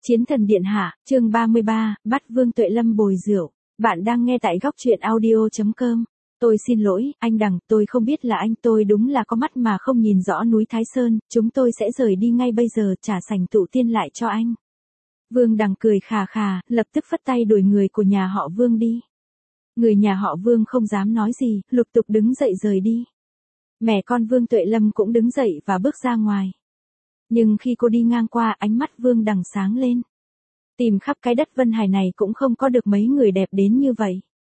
Chiến thần điện hạ, chương 33, bắt Vương Tuệ Lâm bồi rượu. Bạn đang nghe tại góc truyện audio.com. Tôi xin lỗi, anh Đằng, tôi không biết là anh, tôi đúng là có mắt mà không nhìn rõ núi Thái Sơn, chúng tôi sẽ rời đi ngay bây giờ, trả sảnh tụ tiên lại cho anh. Vương Đằng cười khà khà, lập tức phất tay đuổi người của nhà họ Vương đi. Người nhà họ Vương không dám nói gì, lục tục đứng dậy rời đi. Mẹ con Vương Tuệ Lâm cũng đứng dậy và bước ra ngoài. Nhưng khi cô đi ngang qua, ánh mắt Vương Đằng sáng lên. Tìm khắp cái đất Vân Hải này cũng không có được mấy người đẹp đến như vậy.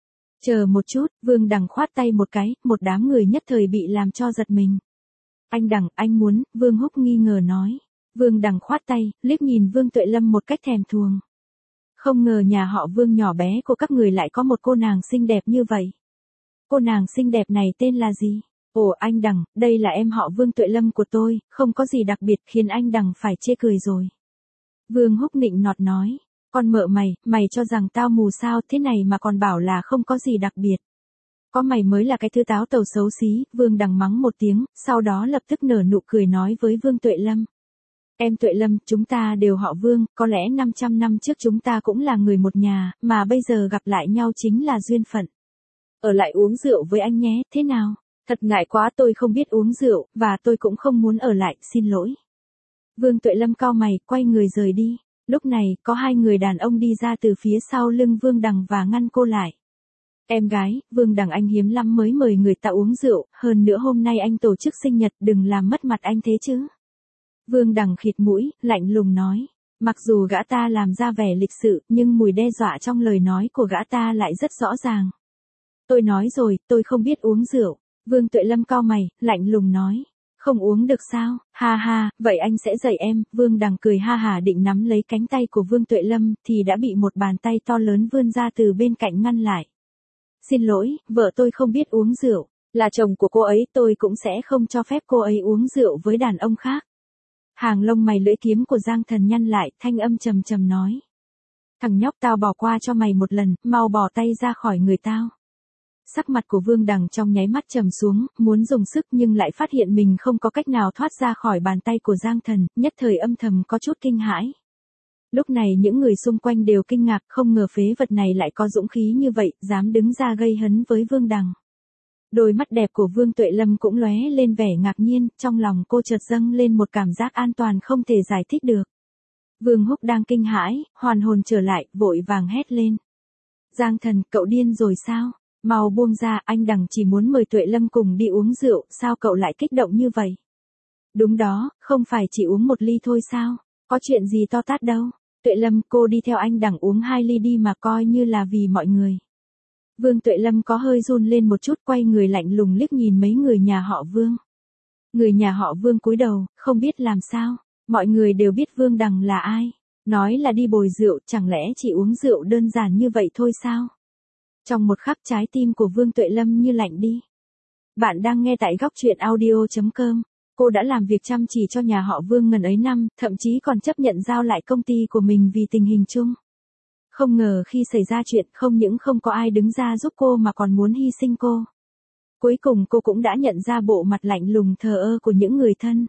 Chờ một chút, Vương Đằng khoát tay một cái, một đám người nhất thời bị làm cho giật mình. Anh Đằng, anh muốn, Vương Húc nghi ngờ nói. Vương Đằng khoát tay, liếc nhìn Vương Tuệ Lâm một cách thèm thuồng. Không ngờ nhà họ Vương nhỏ bé của các người lại có một cô nàng xinh đẹp như vậy. Cô nàng xinh đẹp này tên là gì? Ồ anh Đằng, đây là em họ Vương Tuệ Lâm của tôi, không có gì đặc biệt khiến anh Đằng phải chê cười rồi. Vương Húc nịnh nọt nói, con mợ mày cho rằng tao mù sao, thế này mà còn bảo là không có gì đặc biệt. Có mày mới là cái thứ táo tàu xấu xí. Vương Đằng mắng một tiếng, sau đó lập tức nở nụ cười nói với Vương Tuệ Lâm. Em Tuệ Lâm, chúng ta đều họ Vương, có lẽ 500 năm trước chúng ta cũng là người một nhà, mà bây giờ gặp lại nhau chính là duyên phận. Ở lại uống rượu với anh nhé, thế nào? Thật ngại quá, tôi không biết uống rượu, và tôi cũng không muốn ở lại, xin lỗi. Vương Tuệ Lâm cau mày, quay người rời đi. Lúc này, có hai người đàn ông đi ra từ phía sau lưng Vương Đằng và ngăn cô lại. Em gái, Vương Đằng anh hiếm lắm mới mời người ta uống rượu, hơn nữa hôm nay anh tổ chức sinh nhật, đừng làm mất mặt anh thế chứ. Vương Đằng khịt mũi, lạnh lùng nói. Mặc dù gã ta làm ra vẻ lịch sự, nhưng mùi đe dọa trong lời nói của gã ta lại rất rõ ràng. Tôi nói rồi, tôi không biết uống rượu. Vương Tuệ Lâm cau mày, lạnh lùng nói. Không uống được sao? Ha ha, vậy anh sẽ dạy em. Vương Đằng cười ha hả định nắm lấy cánh tay của Vương Tuệ Lâm, thì đã bị một bàn tay to lớn vươn ra từ bên cạnh ngăn lại. Xin lỗi, vợ tôi không biết uống rượu. Là chồng của cô ấy, tôi cũng sẽ không cho phép cô ấy uống rượu với đàn ông khác. Hàng lông mày lưỡi kiếm của Giang Thần nhăn lại, thanh âm trầm trầm nói. Thằng nhóc, tao bỏ qua cho mày một lần, mau bỏ tay ra khỏi người tao. Sắc mặt của Vương Đằng trong nháy mắt trầm xuống, muốn dùng sức nhưng lại phát hiện mình không có cách nào thoát ra khỏi bàn tay của Giang Thần, nhất thời âm thầm có chút kinh hãi. Lúc này những người xung quanh đều kinh ngạc, không ngờ phế vật này lại có dũng khí như vậy, dám đứng ra gây hấn với Vương Đằng. Đôi mắt đẹp của Vương Tuệ Lâm cũng lóe lên vẻ ngạc nhiên, trong lòng cô chợt dâng lên một cảm giác an toàn không thể giải thích được. Vương Húc đang kinh hãi, hoàn hồn trở lại, vội vàng hét lên. Giang Thần, cậu điên rồi sao? Mau buông ra, anh Đằng chỉ muốn mời Tuệ Lâm cùng đi uống rượu, sao cậu lại kích động như vậy? Đúng đó, không phải chỉ uống một ly thôi sao? Có chuyện gì to tát đâu. Tuệ Lâm, cô đi theo anh Đằng uống 2 ly đi mà, coi như là vì mọi người. Vương Tuệ Lâm có hơi run lên một chút, quay người lạnh lùng liếc nhìn mấy người nhà họ Vương. Người nhà họ Vương cúi đầu, không biết làm sao. Mọi người đều biết Vương Đằng là ai. Nói là đi bồi rượu, chẳng lẽ chỉ uống rượu đơn giản như vậy thôi sao? Trong một khắc, trái tim của Vương Tuệ Lâm như lạnh đi. Bạn đang nghe tại góc truyện audio.com. Cô đã làm việc chăm chỉ cho nhà họ Vương ngần ấy năm, thậm chí còn chấp nhận giao lại công ty của mình vì tình hình chung. Không ngờ khi xảy ra chuyện, không những không có ai đứng ra giúp cô mà còn muốn hy sinh cô. Cuối cùng cô cũng đã nhận ra bộ mặt lạnh lùng thờ ơ của những người thân.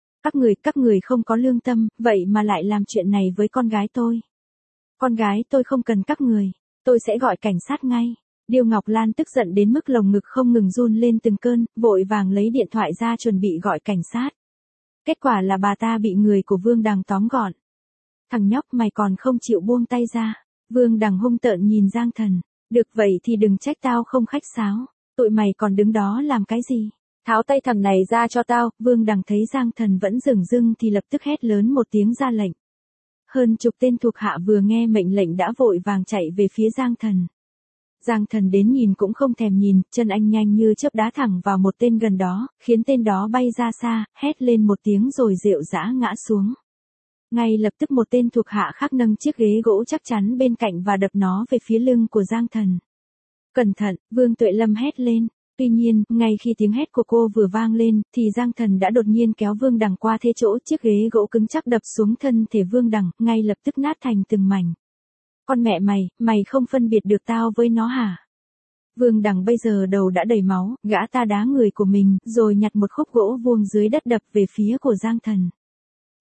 Các người không có lương tâm, vậy mà lại làm chuyện này với con gái tôi. Con gái tôi không cần các người. Tôi sẽ gọi cảnh sát ngay. Điêu Ngọc Lan tức giận đến mức lồng ngực không ngừng run lên từng cơn, vội vàng lấy điện thoại ra chuẩn bị gọi cảnh sát. Kết quả là bà ta bị người của Vương Đằng tóm gọn. Thằng nhóc, mày còn không chịu buông tay ra. Vương Đằng hung tợn nhìn Giang Thần. Được vậy thì đừng trách tao không khách sáo. Tụi mày còn đứng đó làm cái gì? Tháo tay thằng này ra cho tao. Vương Đằng thấy Giang Thần vẫn dửng dưng thì lập tức hét lớn một tiếng ra lệnh. Hơn chục tên thuộc hạ vừa nghe mệnh lệnh đã vội vàng chạy về phía Giang Thần. Giang Thần đến nhìn cũng không thèm nhìn, chân anh nhanh như chớp đá thẳng vào một tên gần đó, khiến tên đó bay ra xa, hét lên một tiếng rồi rệu rã ngã xuống. Ngay lập tức một tên thuộc hạ khác nâng chiếc ghế gỗ chắc chắn bên cạnh và đập nó về phía lưng của Giang Thần. Cẩn thận, Vương Tuệ Lâm hét lên. Tuy nhiên, ngay khi tiếng hét của cô vừa vang lên, thì Giang Thần đã đột nhiên kéo Vương Đằng qua thế chỗ chiếc ghế gỗ cứng chắc đập xuống thân thể Vương Đằng, ngay lập tức nát thành từng mảnh. Con mẹ mày không phân biệt được tao với nó hả? Vương Đằng bây giờ đầu đã đầy máu, gã ta đá người của mình, rồi nhặt một khúc gỗ vuông dưới đất đập về phía của Giang Thần.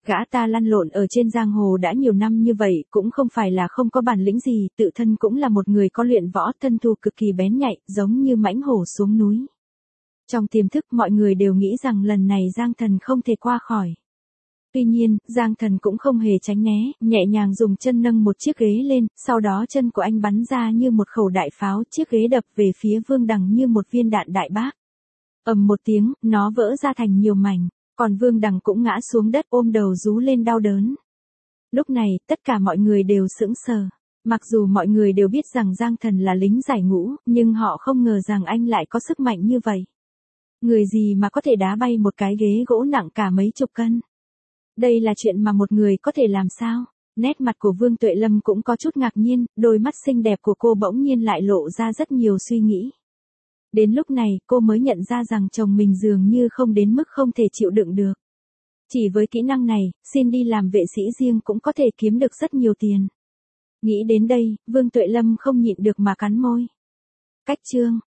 Gã ta lăn lộn ở trên giang hồ đã nhiều năm như vậy, cũng không phải là không có bản lĩnh gì, tự thân cũng là một người có luyện võ, thân thủ cực kỳ bén nhạy, giống như mãnh hổ xuống núi. Trong tiềm thức mọi người đều nghĩ rằng lần này Giang Thần không thể qua khỏi. Tuy nhiên, Giang Thần cũng không hề tránh né, nhẹ nhàng dùng chân nâng một chiếc ghế lên, sau đó chân của anh bắn ra như một khẩu đại pháo, chiếc ghế đập về phía Vương Đằng như một viên đạn đại bác. Ầm một tiếng, nó vỡ ra thành nhiều mảnh, còn Vương Đằng cũng ngã xuống đất ôm đầu rú lên đau đớn. Lúc này, tất cả mọi người đều sững sờ. Mặc dù mọi người đều biết rằng Giang Thần là lính giải ngũ, nhưng họ không ngờ rằng anh lại có sức mạnh như vậy. Người gì mà có thể đá bay một cái ghế gỗ nặng cả mấy chục cân? Đây là chuyện mà một người có thể làm sao? Nét mặt của Vương Tuệ Lâm cũng có chút ngạc nhiên, đôi mắt xinh đẹp của cô bỗng nhiên lại lộ ra rất nhiều suy nghĩ. Đến lúc này, cô mới nhận ra rằng chồng mình dường như không đến mức không thể chịu đựng được. Chỉ với kỹ năng này, xin đi làm vệ sĩ riêng cũng có thể kiếm được rất nhiều tiền. Nghĩ đến đây, Vương Tuệ Lâm không nhịn được mà cắn môi. Cách chương